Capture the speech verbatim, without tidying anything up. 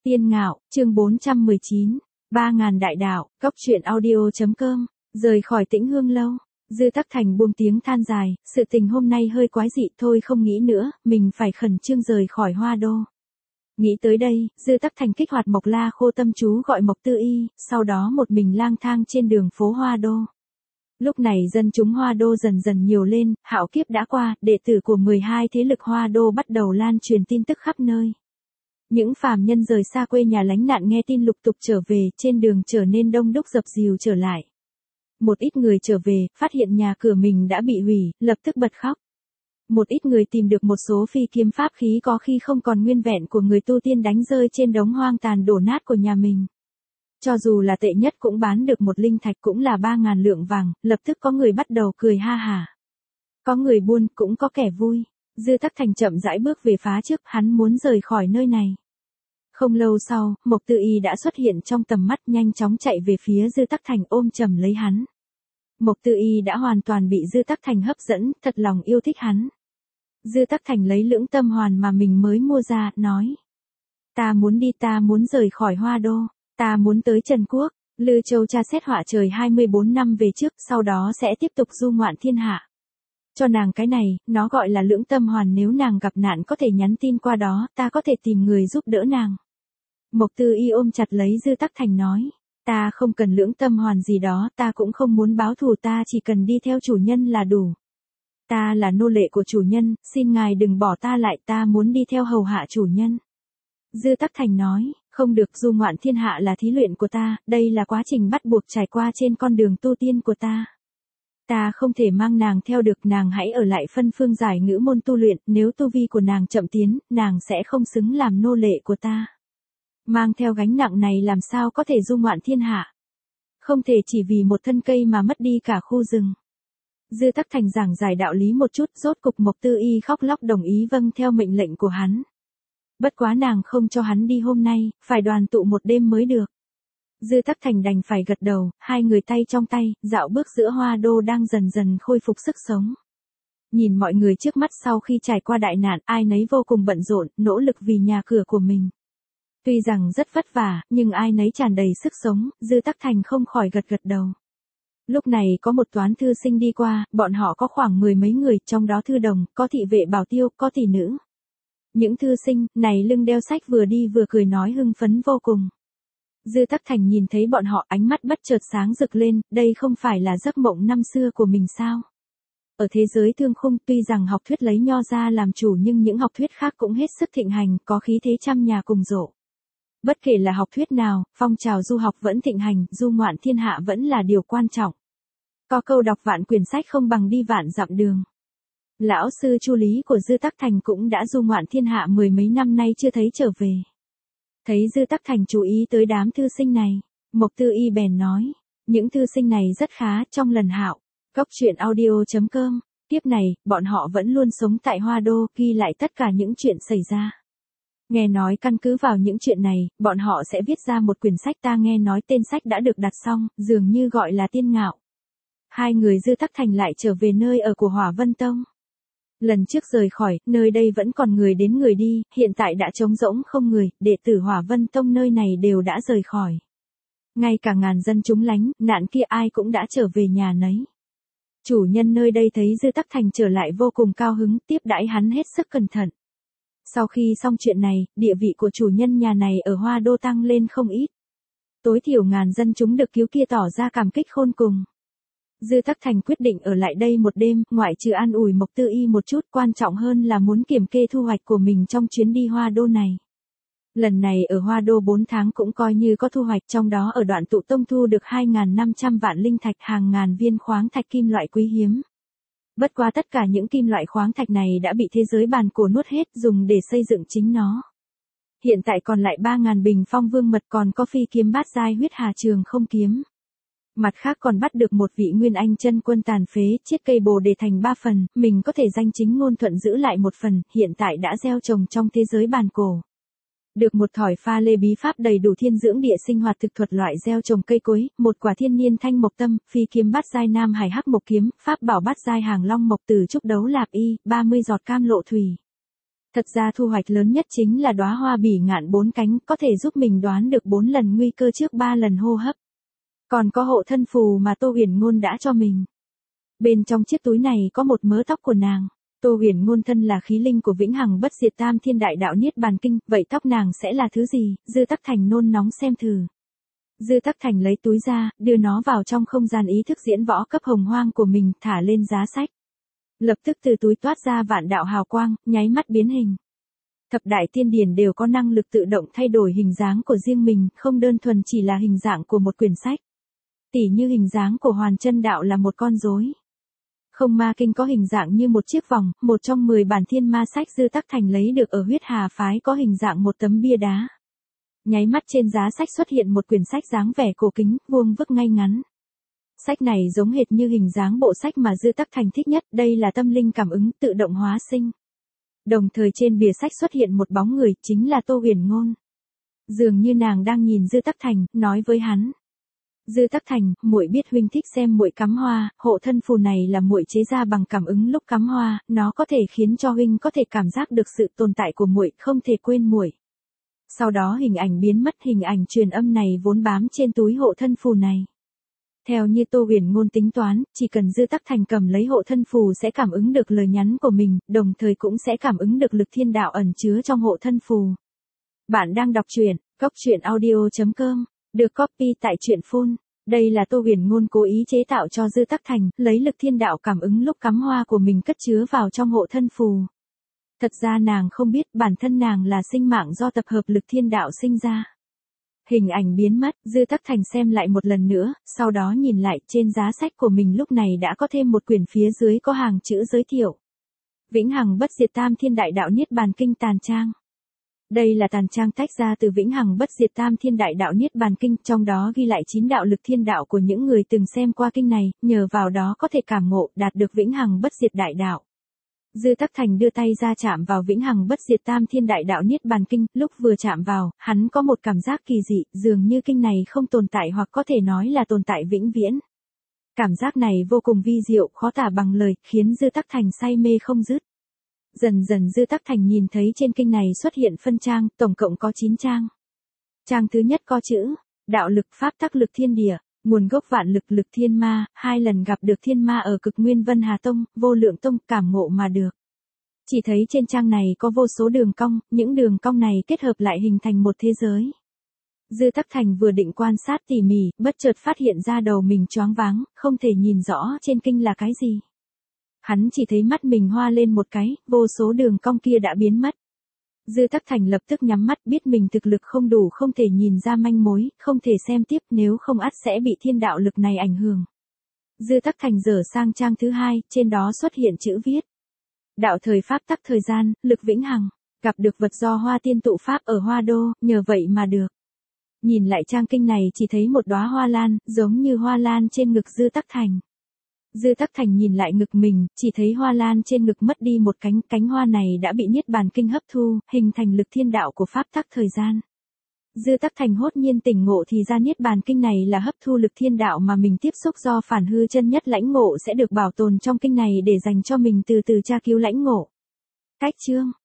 Tiên Ngạo, chương bốn trăm mười chín, ba ngàn đại đạo, cốc truyện audio.com, rời khỏi Tĩnh Hương lâu. Dư Tắc Thành buông tiếng than dài, sự tình hôm nay hơi quái dị thôi không nghĩ nữa, mình phải khẩn trương rời khỏi Hoa Đô. Nghĩ tới đây, Dư Tắc Thành kích hoạt Mộc La Khô tâm chú gọi Mộc Tư Y, sau đó một mình lang thang trên đường phố Hoa Đô. Lúc này dân chúng Hoa Đô dần dần nhiều lên, hạo kiếp đã qua, đệ tử của mười hai thế lực Hoa Đô bắt đầu lan truyền tin tức khắp nơi. Những phàm nhân rời xa quê nhà lánh nạn nghe tin lục tục trở về, trên đường trở nên đông đúc dập dìu trở lại. Một ít người trở về, phát hiện nhà cửa mình đã bị hủy, lập tức bật khóc. Một ít người tìm được một số phi kiếm pháp khí có khi không còn nguyên vẹn của người tu tiên đánh rơi trên đống hoang tàn đổ nát của nhà mình. Cho dù là tệ nhất cũng bán được một linh thạch cũng là ba ngàn lượng vàng, lập tức có người bắt đầu cười ha hả. Có người buồn cũng có kẻ vui. Dư Tắc Thành chậm rãi bước về phá trước, hắn muốn rời khỏi nơi này. Không lâu sau, Mộc Tư Y đã xuất hiện trong tầm mắt, nhanh chóng chạy về phía Dư Tắc Thành ôm chầm lấy hắn. Mộc Tư Y đã hoàn toàn bị Dư Tắc Thành hấp dẫn, thật lòng yêu thích hắn. Dư Tắc Thành lấy lưỡng tâm hoàn mà mình mới mua ra, nói. Ta muốn đi, ta muốn rời khỏi Hoa Đô, ta muốn tới Trần Quốc, Lư Châu tra xét họa trời hai mươi bốn năm về trước, sau đó sẽ tiếp tục du ngoạn thiên hạ. Cho nàng cái này, nó gọi là lưỡng tâm hoàn, nếu nàng gặp nạn có thể nhắn tin qua đó, ta có thể tìm người giúp đỡ nàng. Mộc Tư Y ôm chặt lấy Dư Tắc Thành nói, ta không cần lưỡng tâm hoàn gì đó, ta cũng không muốn báo thù, ta chỉ cần đi theo chủ nhân là đủ. Ta là nô lệ của chủ nhân, xin ngài đừng bỏ ta lại, ta muốn đi theo hầu hạ chủ nhân. Dư Tắc Thành nói, không được, du ngoạn thiên hạ là thí luyện của ta, đây là quá trình bắt buộc trải qua trên con đường tu tiên của ta. Ta không thể mang nàng theo được, nàng hãy ở lại phân phương giải ngữ môn tu luyện, nếu tu vi của nàng chậm tiến, nàng sẽ không xứng làm nô lệ của ta. Mang theo gánh nặng này làm sao có thể du ngoạn thiên hạ. Không thể chỉ vì một thân cây mà mất đi cả khu rừng. Dư Tắc Thành giảng giải đạo lý một chút, rốt cục Mộc Tư Y khóc lóc đồng ý vâng theo mệnh lệnh của hắn. Bất quá nàng không cho hắn đi hôm nay, phải đoàn tụ một đêm mới được. Dư Tắc Thành đành phải gật đầu, hai người tay trong tay, dạo bước giữa Hoa Đô đang dần dần khôi phục sức sống. Nhìn mọi người trước mắt sau khi trải qua đại nạn, ai nấy vô cùng bận rộn, nỗ lực vì nhà cửa của mình. Tuy rằng rất vất vả, nhưng ai nấy tràn đầy sức sống, Dư Tắc Thành không khỏi gật gật đầu. Lúc này có một toán thư sinh đi qua, bọn họ có khoảng mười mấy người, trong đó thư đồng, có thị vệ bảo tiêu, có tỷ nữ. Những thư sinh này lưng đeo sách vừa đi vừa cười nói hưng phấn vô cùng. Dư Tắc Thành nhìn thấy bọn họ, ánh mắt bất chợt sáng rực lên, đây không phải là giấc mộng năm xưa của mình sao? Ở thế giới thương khung, tuy rằng học thuyết lấy nho ra làm chủ nhưng những học thuyết khác cũng hết sức thịnh hành, có khí thế trăm nhà cùng rộ. Bất kể là học thuyết nào, phong trào du học vẫn thịnh hành, du ngoạn thiên hạ vẫn là điều quan trọng. Có câu đọc vạn quyển sách không bằng đi vạn dặm đường. Lão sư Chu Lý của Dư Tắc Thành cũng đã du ngoạn thiên hạ mười mấy năm nay chưa thấy trở về. Thấy Dư Tắc Thành chú ý tới đám thư sinh này, Mộc Tư Y bèn nói, những thư sinh này rất khá, trong lần hạo, cốc truyện audio.com, tiếp này, bọn họ vẫn luôn sống tại Hoa Đô, ghi lại tất cả những chuyện xảy ra. Nghe nói căn cứ vào những chuyện này, bọn họ sẽ viết ra một quyển sách, ta nghe nói tên sách đã được đặt xong, dường như gọi là Tiên Ngạo. Hai người Dư Tắc Thành lại trở về nơi ở của Hỏa Vân Tông. Lần trước rời khỏi, nơi đây vẫn còn người đến người đi, hiện tại đã trống rỗng không người, đệ tử Hỏa Vân Tông nơi này đều đã rời khỏi. Ngay cả ngàn dân chúng lánh, nạn kia ai cũng đã trở về nhà nấy. Chủ nhân nơi đây thấy Dư Tắc Thành trở lại vô cùng cao hứng, tiếp đãi hắn hết sức cẩn thận. Sau khi xong chuyện này, địa vị của chủ nhân nhà này ở Hoa Đô tăng lên không ít. Tối thiểu ngàn dân chúng được cứu kia tỏ ra cảm kích khôn cùng. Dư Tắc Thành quyết định ở lại đây một đêm, ngoại trừ an ủi Mộc Tư Y một chút, quan trọng hơn là muốn kiểm kê thu hoạch của mình trong chuyến đi Hoa Đô này. Lần này ở Hoa Đô bốn tháng cũng coi như có thu hoạch, trong đó ở Đoạn Tụ Tông thu được hai nghìn năm trăm vạn linh thạch, hàng ngàn viên khoáng thạch kim loại quý hiếm. Bất quá tất cả những kim loại khoáng thạch này đã bị thế giới bàn cổ nuốt hết, dùng để xây dựng chính nó. Hiện tại còn lại ba nghìn bình phong vương mật, còn có phi kiếm bát giai huyết hà trường không kiếm. Mặt khác còn bắt được một vị nguyên anh chân quân tàn phế, chiết cây bồ đề thành ba phần, mình có thể danh chính ngôn thuận giữ lại một phần, hiện tại đã gieo trồng trong thế giới bàn cổ. Được một thỏi pha lê bí pháp đầy đủ thiên dưỡng địa sinh hoạt thực thuật loại gieo trồng cây cối, một quả thiên niên thanh mộc tâm, phi kiếm bát giai nam hải hắc mộc kiếm, pháp bảo bát giai hàng long mộc tử trúc đấu lạp y, ba mươi giọt cam lộ thủy. Thật ra thu hoạch lớn nhất chính là đóa hoa bỉ ngạn bốn cánh, có thể giúp mình đoán được bốn lần nguy cơ trước ba lần hô hấp. Còn có hộ thân phù mà Tô Huyền Ngôn đã cho mình. Bên trong chiếc túi này có một mớ tóc của nàng. Tô Huyền Ngôn thân là khí linh của vĩnh hằng bất diệt tam thiên đại đạo niết bàn kinh, vậy tóc nàng sẽ là thứ gì? Dư Tắc Thành nôn nóng xem thử. Dư Tắc Thành lấy túi ra, đưa nó vào trong không gian ý thức diễn võ cấp hồng hoang của mình, thả lên giá sách. Lập tức từ túi toát ra vạn đạo hào quang, nháy mắt biến hình. Thập đại tiên điển đều có năng lực tự động thay đổi hình dáng của riêng mình, không đơn thuần chỉ là hình dạng của một quyển sách. Tỉ như hình dáng của Hoàn Chân Đạo là một con rối. Không ma kinh có hình dạng như một chiếc vòng, một trong mười bản thiên ma sách Dư Tắc Thành lấy được ở huyết hà phái có hình dạng một tấm bia đá. Nháy mắt trên giá sách xuất hiện một quyển sách dáng vẻ cổ kính, vuông vức ngay ngắn. Sách này giống hệt như hình dáng bộ sách mà Dư Tắc Thành thích nhất, đây là tâm linh cảm ứng tự động hóa sinh. Đồng thời trên bìa sách xuất hiện một bóng người, chính là Tô Huyền Ngôn. Dường như nàng đang nhìn Dư Tắc Thành, nói với hắn. Dư Tắc Thành, muội biết huynh thích xem muội cắm hoa, hộ thân phù này là muội chế ra bằng cảm ứng lúc cắm hoa, nó có thể khiến cho huynh có thể cảm giác được sự tồn tại của muội, không thể quên muội. Sau đó hình ảnh biến mất, hình ảnh truyền âm này vốn bám trên túi hộ thân phù này. Theo như Tô Huyền Ngôn tính toán, chỉ cần Dư Tắc Thành cầm lấy hộ thân phù sẽ cảm ứng được lời nhắn của mình, đồng thời cũng sẽ cảm ứng được lực thiên đạo ẩn chứa trong hộ thân phù. Bạn đang đọc truyện, cốc truyện audio chấm com, được copy tại truyện phun. Đây là Tô Huyền Ngôn cố ý chế tạo cho Dư Tắc Thành, lấy lực thiên đạo cảm ứng lúc cắm hoa của mình cất chứa vào trong hộ thân phù. Thật ra nàng không biết bản thân nàng là sinh mạng do tập hợp lực thiên đạo sinh ra. Hình ảnh biến mất, Dư Tắc Thành xem lại một lần nữa, sau đó nhìn lại trên giá sách của mình lúc này đã có thêm một quyển phía dưới có hàng chữ giới thiệu. Vĩnh hằng bất diệt tam thiên đại đạo niết bàn kinh tàn trang. Đây là tàn trang tách ra từ Vĩnh hằng bất diệt tam thiên đại đạo niết bàn kinh, trong đó ghi lại chín đạo lực thiên đạo của những người từng xem qua kinh này, nhờ vào đó có thể cảm ngộ, đạt được vĩnh hằng bất diệt đại đạo. Dư Tắc Thành đưa tay ra chạm vào vĩnh hằng bất diệt tam thiên đại đạo niết bàn kinh, lúc vừa chạm vào, hắn có một cảm giác kỳ dị, dường như kinh này không tồn tại hoặc có thể nói là tồn tại vĩnh viễn. Cảm giác này vô cùng vi diệu, khó tả bằng lời, khiến Dư Tắc Thành say mê không dứt. Dần dần Dư Tắc Thành nhìn thấy trên kinh này xuất hiện phân trang, tổng cộng có chín trang. Trang thứ nhất có chữ, đạo lực pháp tắc lực thiên địa, nguồn gốc vạn lực lực thiên ma, hai lần gặp được thiên ma ở cực nguyên Vân Hà Tông, vô lượng tông, cảm ngộ mà được. Chỉ thấy trên trang này có vô số đường cong, những đường cong này kết hợp lại hình thành một thế giới. Dư Tắc Thành vừa định quan sát tỉ mỉ, bất chợt phát hiện ra đầu mình choáng váng, không thể nhìn rõ trên kinh là cái gì. Hắn chỉ thấy mắt mình hoa lên một cái, vô số đường cong kia đã biến mất. Dư Tắc Thành lập tức nhắm mắt, biết mình thực lực không đủ, không thể nhìn ra manh mối, không thể xem tiếp, nếu không ắt sẽ bị thiên đạo lực này ảnh hưởng. Dư Tắc Thành dở sang trang thứ hai, trên đó xuất hiện chữ viết. Đạo thời pháp tắc thời gian, lực vĩnh hằng, gặp được vật do hoa tiên tụ pháp ở Hoa Đô, nhờ vậy mà được. Nhìn lại trang kinh này chỉ thấy một đóa hoa lan, giống như hoa lan trên ngực Dư Tắc Thành. Dư Tắc Thành nhìn lại ngực mình, chỉ thấy hoa lan trên ngực mất đi một cánh, cánh hoa này đã bị niết bàn kinh hấp thu, hình thành lực thiên đạo của pháp tắc thời gian. Dư Tắc Thành hốt nhiên tỉnh ngộ thì ra niết bàn kinh này là hấp thu lực thiên đạo mà mình tiếp xúc do phản hư chân nhất lãnh ngộ sẽ được bảo tồn trong kinh này để dành cho mình từ từ tra cứu lãnh ngộ. Cách chương